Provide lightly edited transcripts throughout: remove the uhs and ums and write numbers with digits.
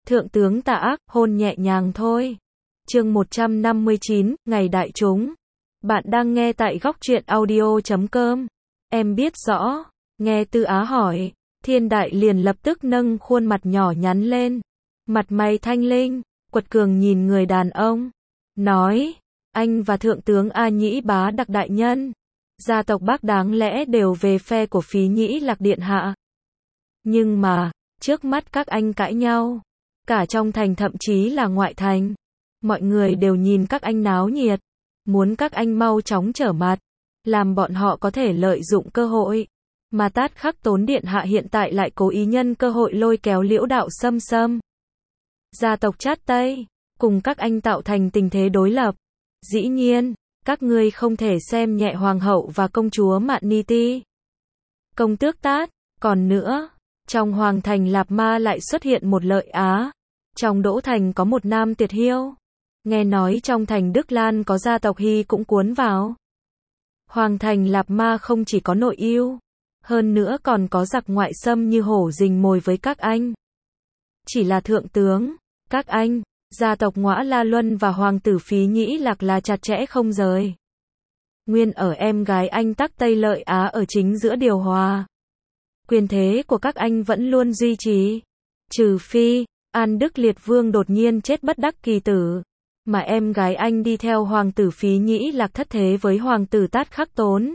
Thượng tướng tà ác, hôn nhẹ nhàng thôi. Chương 159, Ngày Đại Chúng. Bạn đang nghe tại góc truyện audio.com. Em biết rõ. Nghe Tư Á hỏi, Thiên Đại liền lập tức nâng khuôn mặt nhỏ nhắn lên. Mặt mày thanh linh, quật cường nhìn người đàn ông. Nói, anh và Thượng tướng A Nhĩ Bá Đặc đại nhân, gia tộc Bác đáng lẽ đều về phe của Phí Nhĩ Lạc điện hạ. Nhưng mà, trước mắt các anh cãi nhau. Cả trong thành thậm chí là ngoại thành. Mọi người đều nhìn các anh náo nhiệt. Muốn các anh mau chóng trở mặt. Làm bọn họ có thể lợi dụng cơ hội. Mà Tát Khắc Tốn điện hạ hiện tại lại cố ý nhân cơ hội lôi kéo Liễu Đạo Sâm Sâm, gia tộc Chát Tây, cùng các anh tạo thành tình thế đối lập. Dĩ nhiên, các ngươi không thể xem nhẹ hoàng hậu và công chúa Mạn Ni Ti, công tước Tát. Còn nữa, trong hoàng thành Lạp Ma lại xuất hiện một Lợi Á. Trong Đỗ Thành có một Nam Tiệt Hiêu. Nghe nói trong thành Đức Lan có gia tộc Hy cũng cuốn vào. Hoàng thành Lạp Ma không chỉ có nội ưu, hơn nữa còn có giặc ngoại xâm như hổ rình mồi với các anh. Chỉ là thượng tướng, các anh, gia tộc Ngõa La Luân và hoàng tử Phí Nhĩ Lạc là chặt chẽ không rời. Nguyên ở em gái anh Tắc Tây Lợi Á ở chính giữa điều hòa. Quyền thế của các anh vẫn luôn duy trì. Trừ phi, An Đức Liệt Vương đột nhiên chết bất đắc kỳ tử. Mà em gái anh đi theo hoàng tử Phí Nhĩ Lạc thất thế với hoàng tử Tát Khắc Tốn.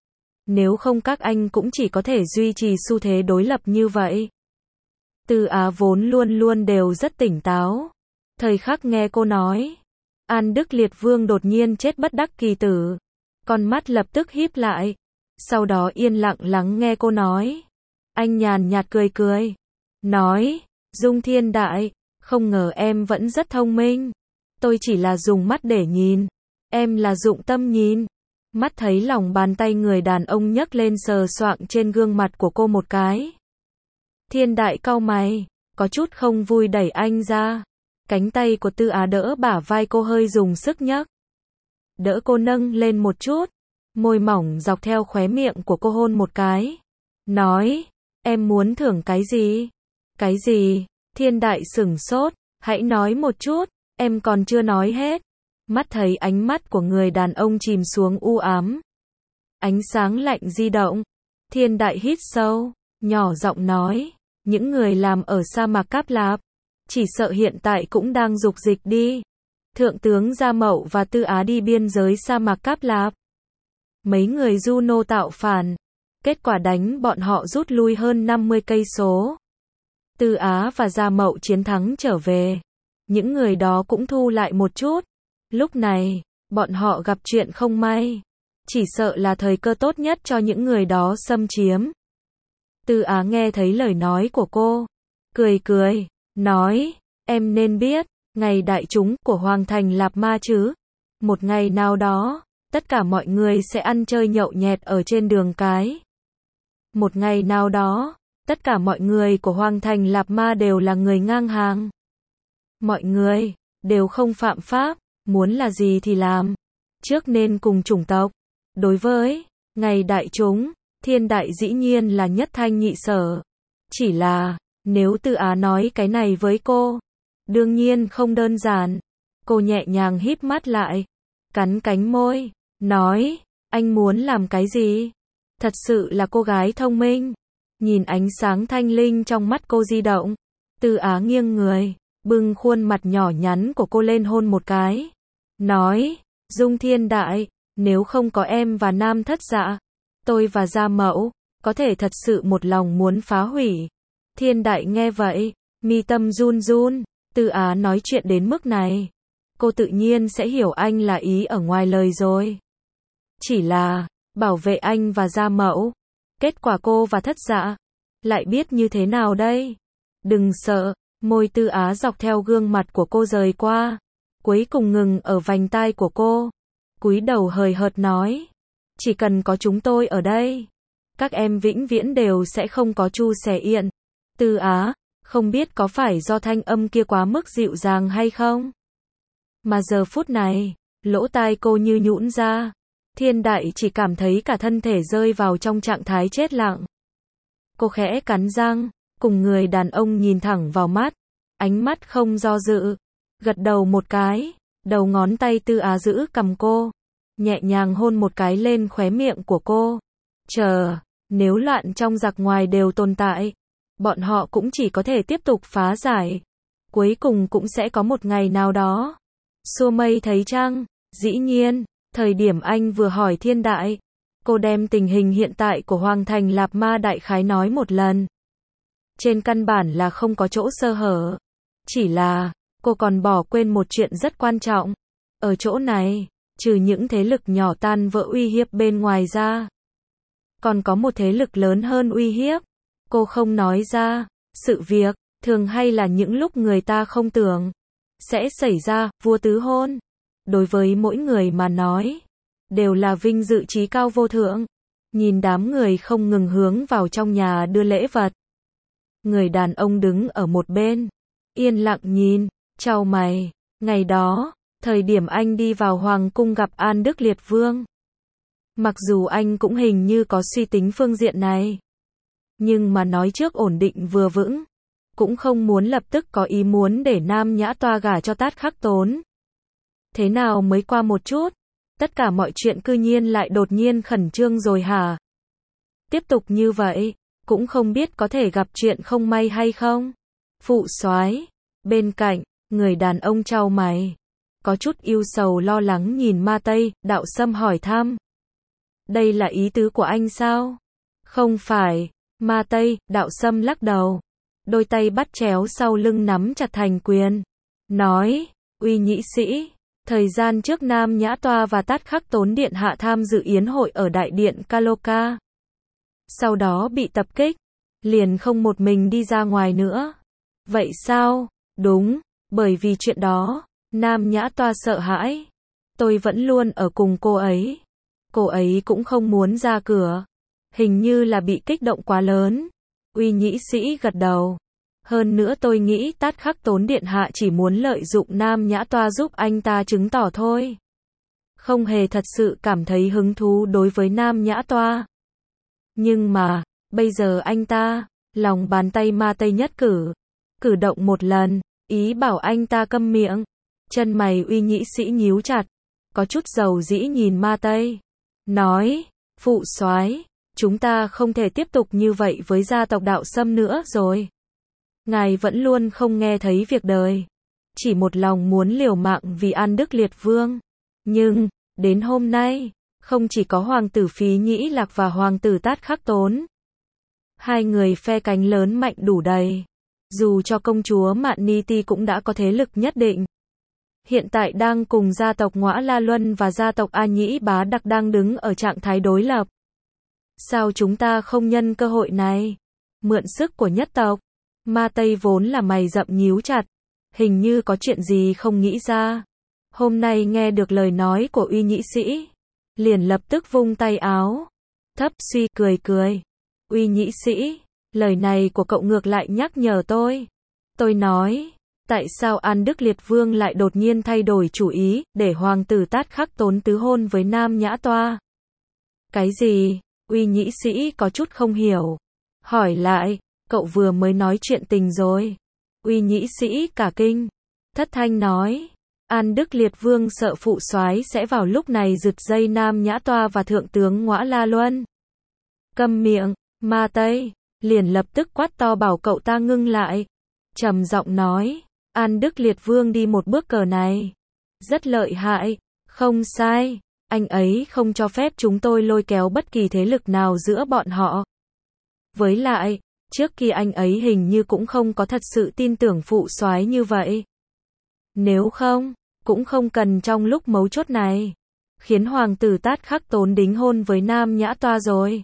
Nếu không các anh cũng chỉ có thể duy trì xu thế đối lập như vậy. Tư Á vốn luôn luôn đều rất tỉnh táo. Thời khắc nghe cô nói, An Đức Liệt Vương đột nhiên chết bất đắc kỳ tử. Con mắt lập tức híp lại. Sau đó yên lặng lắng nghe cô nói. Anh nhàn nhạt cười cười. Nói, Dung Thiên Đại, không ngờ em vẫn rất thông minh. Tôi chỉ là dùng mắt để nhìn. Em là dụng tâm nhìn. Mắt thấy lòng bàn tay người đàn ông nhấc lên sờ soạng trên gương mặt của cô một cái. Thiên Đại cau mày, có chút không vui đẩy anh ra. Cánh tay của Tư Á đỡ bả vai cô hơi dùng sức nhấc. Đỡ cô nâng lên một chút. Môi mỏng dọc theo khóe miệng của cô hôn một cái. Nói, em muốn thưởng cái gì? Cái gì? Thiên Đại sửng sốt, hãy nói một chút, em còn chưa nói hết. Mắt thấy ánh mắt của người đàn ông chìm xuống u ám. Ánh sáng lạnh di động. Thiên Đại hít sâu, nhỏ giọng nói, những người làm ở sa mạc Cáp Lạp, chỉ sợ hiện tại cũng đang dục dịch đi. Thượng tướng Gia Mậu và Tư Á đi biên giới sa mạc Cáp Lạp. Mấy người Juno tạo phản, kết quả đánh bọn họ rút lui hơn 50 cây số. Tư Á và Gia Mậu chiến thắng trở về. Những người đó cũng thu lại một chút. Lúc này, bọn họ gặp chuyện không may. Chỉ sợ là thời cơ tốt nhất cho những người đó xâm chiếm. Tư Á nghe thấy lời nói của cô. Cười cười, nói, em nên biết, ngày đại chúng của Hoàng thành Lạp Ma chứ. Một ngày nào đó, tất cả mọi người sẽ ăn chơi nhậu nhẹt ở trên đường cái. Một ngày nào đó, tất cả mọi người của Hoàng thành Lạp Ma đều là người ngang hàng. Mọi người đều không phạm pháp, muốn là gì thì làm. Trước nên cùng chủng tộc. Đối với ngày đại chúng, Thiên Đại dĩ nhiên là nhất thanh nhị sở. Chỉ là, nếu Tư Á nói cái này với cô, đương nhiên không đơn giản. Cô nhẹ nhàng híp mắt lại, cắn cánh môi, nói, anh muốn làm cái gì? Thật sự là cô gái thông minh. Nhìn ánh sáng thanh linh trong mắt cô di động, Tư Á nghiêng người, bưng khuôn mặt nhỏ nhắn của cô lên hôn một cái. Nói, Dung Thiên Đại, nếu không có em và Nam Thất Dạ, tôi và Gia Mẫu, có thể thật sự một lòng muốn phá hủy. Thiên Đại nghe vậy, mi tâm run run. Tư Á nói chuyện đến mức này, cô tự nhiên sẽ hiểu anh là ý ở ngoài lời rồi. Chỉ là, bảo vệ anh và Gia Mẫu. Kết quả cô và Thất Dạ, lại biết như thế nào đây? Đừng sợ, môi Tư Á dọc theo gương mặt của cô rời qua. Cuối cùng ngừng ở vành tai của cô. Cúi đầu hời hợt nói. Chỉ cần có chúng tôi ở đây, các em vĩnh viễn đều sẽ không có Chu Xẻ Yện. Tư Á, không biết có phải do thanh âm kia quá mức dịu dàng hay không? Mà giờ phút này, lỗ tai cô như nhũn ra. Thiên Đại chỉ cảm thấy cả thân thể rơi vào trong trạng thái chết lặng. Cô khẽ cắn răng, cùng người đàn ông nhìn thẳng vào mắt. ánh mắt không do dự, gật đầu một cái, đầu ngón tay Tư Á giữ cằm cô, nhẹ nhàng hôn một cái lên khóe miệng của cô. Nếu loạn trong giặc ngoài đều tồn tại, bọn họ cũng chỉ có thể tiếp tục phá giải. Cuối cùng cũng sẽ có một ngày nào đó. Xua mây thấy trăng, dĩ nhiên, thời điểm anh vừa hỏi Thiên Đại, cô đem tình hình hiện tại của Hoàng Thành Lạp Ma đại khái nói một lần. Trên căn bản là không có chỗ sơ hở. Chỉ là, cô còn bỏ quên một chuyện rất quan trọng. Ở chỗ này, trừ những thế lực nhỏ tan vỡ uy hiếp bên ngoài ra, còn có một thế lực lớn hơn uy hiếp. Cô không nói ra, sự việc, thường hay là những lúc người ta không tưởng sẽ xảy ra, vua tứ hôn. Đối với mỗi người mà nói, đều là vinh dự chí cao vô thượng. Nhìn đám người không ngừng hướng vào trong nhà đưa lễ vật. Người đàn ông đứng ở một bên, yên lặng nhìn, chau mày. Ngày đó, thời điểm anh đi vào hoàng cung gặp An Đức Liệt Vương. Mặc dù anh cũng hình như có suy tính phương diện này, nhưng mà nói trước ổn định vừa vững, cũng không muốn lập tức có ý muốn để Nam Nhã Toa gả cho Tát Khắc Tốn. Thế nào mới qua một chút, tất cả mọi chuyện cư nhiên lại đột nhiên khẩn trương rồi hả? Tiếp tục như vậy, cũng không biết có thể gặp chuyện không may hay không? Phụ soái, bên cạnh, người đàn ông chau mày, có chút ưu sầu lo lắng nhìn Ma Tây, Đạo Sâm hỏi thăm. Đây là ý tứ của anh sao? Không phải, Ma Tây, Đạo Sâm lắc đầu, đôi tay bắt chéo sau lưng nắm chặt thành quyền, nói, Uy Nhĩ Sĩ, thời gian trước Nam Nhã Toa và Tát Khắc Tốn điện hạ tham dự yến hội ở đại điện Kaloka. Sau đó bị tập kích, liền không một mình đi ra ngoài nữa. Vậy sao? Đúng, bởi vì chuyện đó, Nam Nhã Toa sợ hãi. Tôi vẫn luôn ở cùng cô ấy. Cô ấy cũng không muốn ra cửa. Hình như là bị kích động quá lớn. Uy Nhĩ Sĩ gật đầu. Hơn nữa tôi nghĩ Tát Khắc Tốn điện hạ chỉ muốn lợi dụng Nam Nhã Toa giúp anh ta chứng tỏ thôi. Không hề thật sự cảm thấy hứng thú đối với Nam Nhã Toa. Nhưng mà, bây giờ anh ta, lòng bàn tay Ma Tây nhất cử động một lần, ý bảo anh ta câm miệng. Chân mày Uy Nhĩ Sĩ nhíu chặt, có chút dầu dĩ nhìn Ma Tây, nói, phụ soái, chúng ta không thể tiếp tục như vậy với gia tộc Đạo Sâm nữa rồi. Ngài vẫn luôn không nghe thấy việc đời, chỉ một lòng muốn liều mạng vì An Đức Liệt Vương. Nhưng, đến hôm nay, không chỉ có hoàng tử Phí Nhĩ Lạc và hoàng tử Tát Khắc Tốn. Hai người phe cánh lớn mạnh đủ đầy. Dù cho công chúa Mạn Ni Ti cũng đã có thế lực nhất định. Hiện tại đang cùng gia tộc Ngõa La Luân và gia tộc A Nhĩ Bá Đặc đang đứng ở trạng thái đối lập. Sao chúng ta không nhân cơ hội này? Mượn sức của nhất tộc. Ma Tây vốn là mày rậm nhíu chặt. Hình như có chuyện gì không nghĩ ra. Hôm nay nghe được lời nói của Uy Nhĩ Sĩ, liền lập tức vung tay áo. Thấp suy cười. Uy Nhĩ Sĩ, lời này của cậu ngược lại nhắc nhở tôi. Tôi nói, tại sao An Đức Liệt Vương lại đột nhiên thay đổi chủ ý, để hoàng tử Tát Khắc Tốn tứ hôn với Nam Nhã Toa? Cái gì? Uy Nhĩ Sĩ có chút không hiểu. Hỏi lại, cậu vừa mới nói chuyện tình rồi. Uy Nhĩ Sĩ cả kinh. Thất thanh nói, An Đức Liệt Vương sợ phụ soái sẽ vào lúc này giật dây Nam Nhã Toa và thượng tướng Ngõa La Luân. Câm miệng, Ma Tây, liền lập tức quát to bảo cậu ta ngưng lại. Trầm giọng nói, An Đức Liệt Vương đi một bước cờ này. Rất lợi hại, không sai, anh ấy không cho phép chúng tôi lôi kéo bất kỳ thế lực nào giữa bọn họ. Với lại, trước kia anh ấy hình như cũng không có thật sự tin tưởng phụ soái như vậy. Nếu không, cũng không cần trong lúc mấu chốt này, khiến hoàng tử Tát Khắc Tốn đính hôn với Nam Nhã Toa rồi.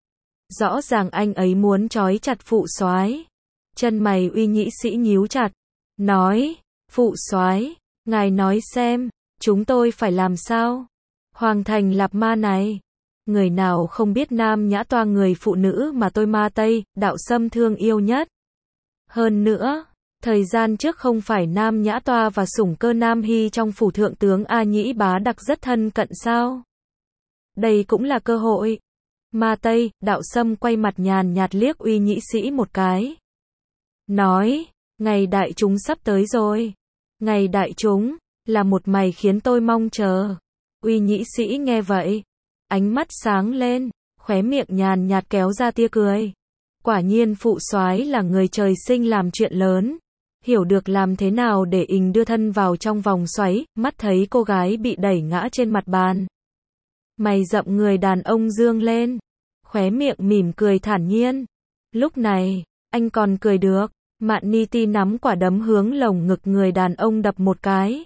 Rõ ràng anh ấy muốn trói chặt phụ soái. Chân mày Uy Nhĩ Sĩ nhíu chặt, nói, phụ soái, ngài nói xem, chúng tôi phải làm sao? Hoàng thành Lạp Ma này, người nào không biết Nam Nhã Toa người phụ nữ mà tôi Ma Tây, Đạo Sâm thương yêu nhất. Hơn nữa, thời gian trước không phải Nam Nhã Toa và sủng cơ Nam Hy trong phủ thượng tướng A Nhĩ Bá Đặc rất thân cận sao? Đây cũng là cơ hội. Ma Tây, Đạo Sâm quay mặt nhàn nhạt liếc Uy Nhĩ Sĩ một cái. Nói, Ngày đại chúng sắp tới rồi. Ngày đại chúng, là một ngày khiến tôi mong chờ. Uy nhĩ sĩ nghe vậy, ánh mắt sáng lên, khóe miệng nhàn nhạt kéo ra tia cười. Quả nhiên phụ soái là người trời sinh làm chuyện lớn, hiểu được làm thế nào để đưa thân vào trong vòng xoáy. Mắt thấy cô gái bị đẩy ngã trên mặt bàn, mày rậm người đàn ông dương lên, khóe miệng mỉm cười thản nhiên. Lúc này, anh còn cười được. Mạn Ni Ti nắm quả đấm hướng lồng ngực người đàn ông đập một cái.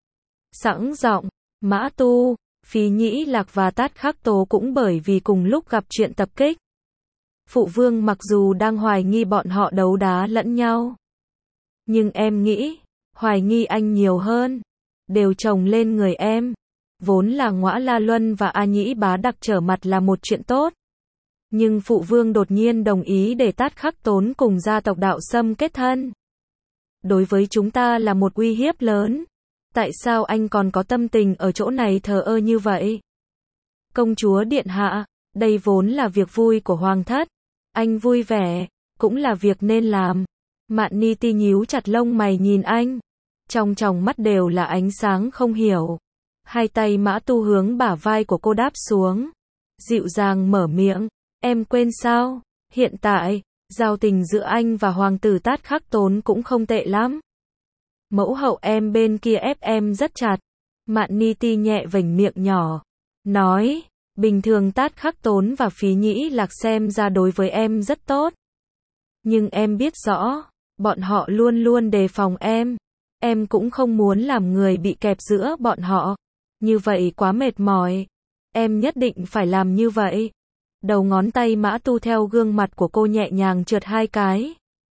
Sẵn giọng, Mã Tu, Phí Nhĩ Lạc và Tát Khắc Tố cũng bởi vì cùng lúc gặp chuyện tập kích. Phụ vương mặc dù đang hoài nghi bọn họ đấu đá lẫn nhau, nhưng em nghĩ, hoài nghi anh nhiều hơn, đều chồng lên người em. Vốn là Ngõa La Luân và A Nhĩ Bá Đặc trở mặt là một chuyện tốt. Nhưng phụ vương đột nhiên đồng ý để Tát Khắc Tốn cùng gia tộc Đạo Sâm kết thân. Đối với chúng ta là một uy hiếp lớn. Tại sao anh còn có tâm tình ở chỗ này thờ ơ như vậy? Công chúa điện hạ, đây vốn là việc vui của hoàng thất. Anh vui vẻ, cũng là việc nên làm. Mạn Ni Ti nhíu chặt lông mày nhìn anh. Trong tròng mắt đều là ánh sáng không hiểu. Hai tay Mã Tu hướng bả vai của cô đáp xuống. Dịu dàng mở miệng. Em quên sao? Hiện tại, giao tình giữa anh và hoàng tử Tát Khắc Tốn cũng không tệ lắm. Mẫu hậu em bên kia ép em rất chặt. Mạn Ni Ti nhẹ vểnh miệng nhỏ. Nói, bình thường Tát Khắc Tốn và Phí Nhĩ Lạc xem ra đối với em rất tốt. Nhưng em biết rõ, bọn họ luôn luôn đề phòng em. Em cũng không muốn làm người bị kẹp giữa bọn họ. Như vậy quá mệt mỏi. Em nhất định phải làm như vậy. Đầu ngón tay Mã Tu theo gương mặt của cô nhẹ nhàng trượt hai cái.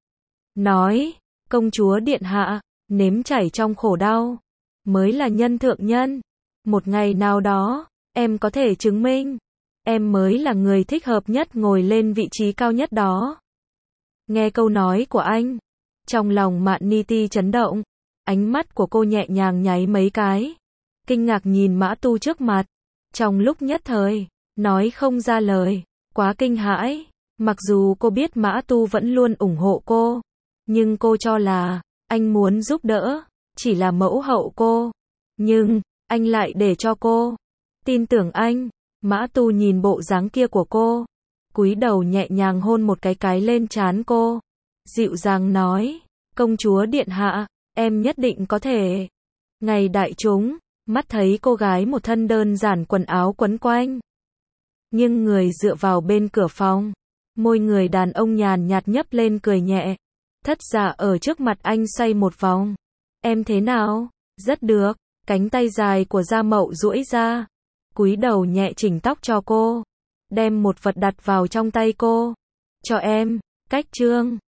Nói, công chúa điện hạ, nếm trải trong khổ đau, mới là nhân thượng nhân. Một ngày nào đó, em có thể chứng minh, em mới là người thích hợp nhất ngồi lên vị trí cao nhất đó. Nghe câu nói của anh, trong lòng Mạn Ni Ti chấn động, ánh mắt của cô nhẹ nhàng nháy mấy cái, kinh ngạc nhìn Mã Tu trước mặt, trong lúc nhất thời, nói không ra lời, quá kinh hãi. Mặc dù cô biết Mã Tu vẫn luôn ủng hộ cô, nhưng cô cho là anh muốn giúp đỡ, chỉ là mẫu hậu cô. Nhưng, anh lại để cho cô tin tưởng anh. Mã Tu nhìn bộ dáng kia của cô, cúi đầu nhẹ nhàng hôn một cái lên trán cô, dịu dàng nói, công chúa điện hạ, em nhất định có thể. Ngày đại chúng, mắt thấy cô gái một thân đơn giản quần áo quấn quanh, nhưng người dựa vào bên cửa phòng, môi người đàn ông nhàn nhạt nhấp lên cười nhẹ. Thất giả ở trước mặt anh xoay một vòng. Em thế nào? Rất được. Cánh tay dài của Gia Mậu duỗi ra, cúi đầu nhẹ chỉnh tóc cho cô, đem một vật đặt vào trong tay cô. Cho em. Cách chương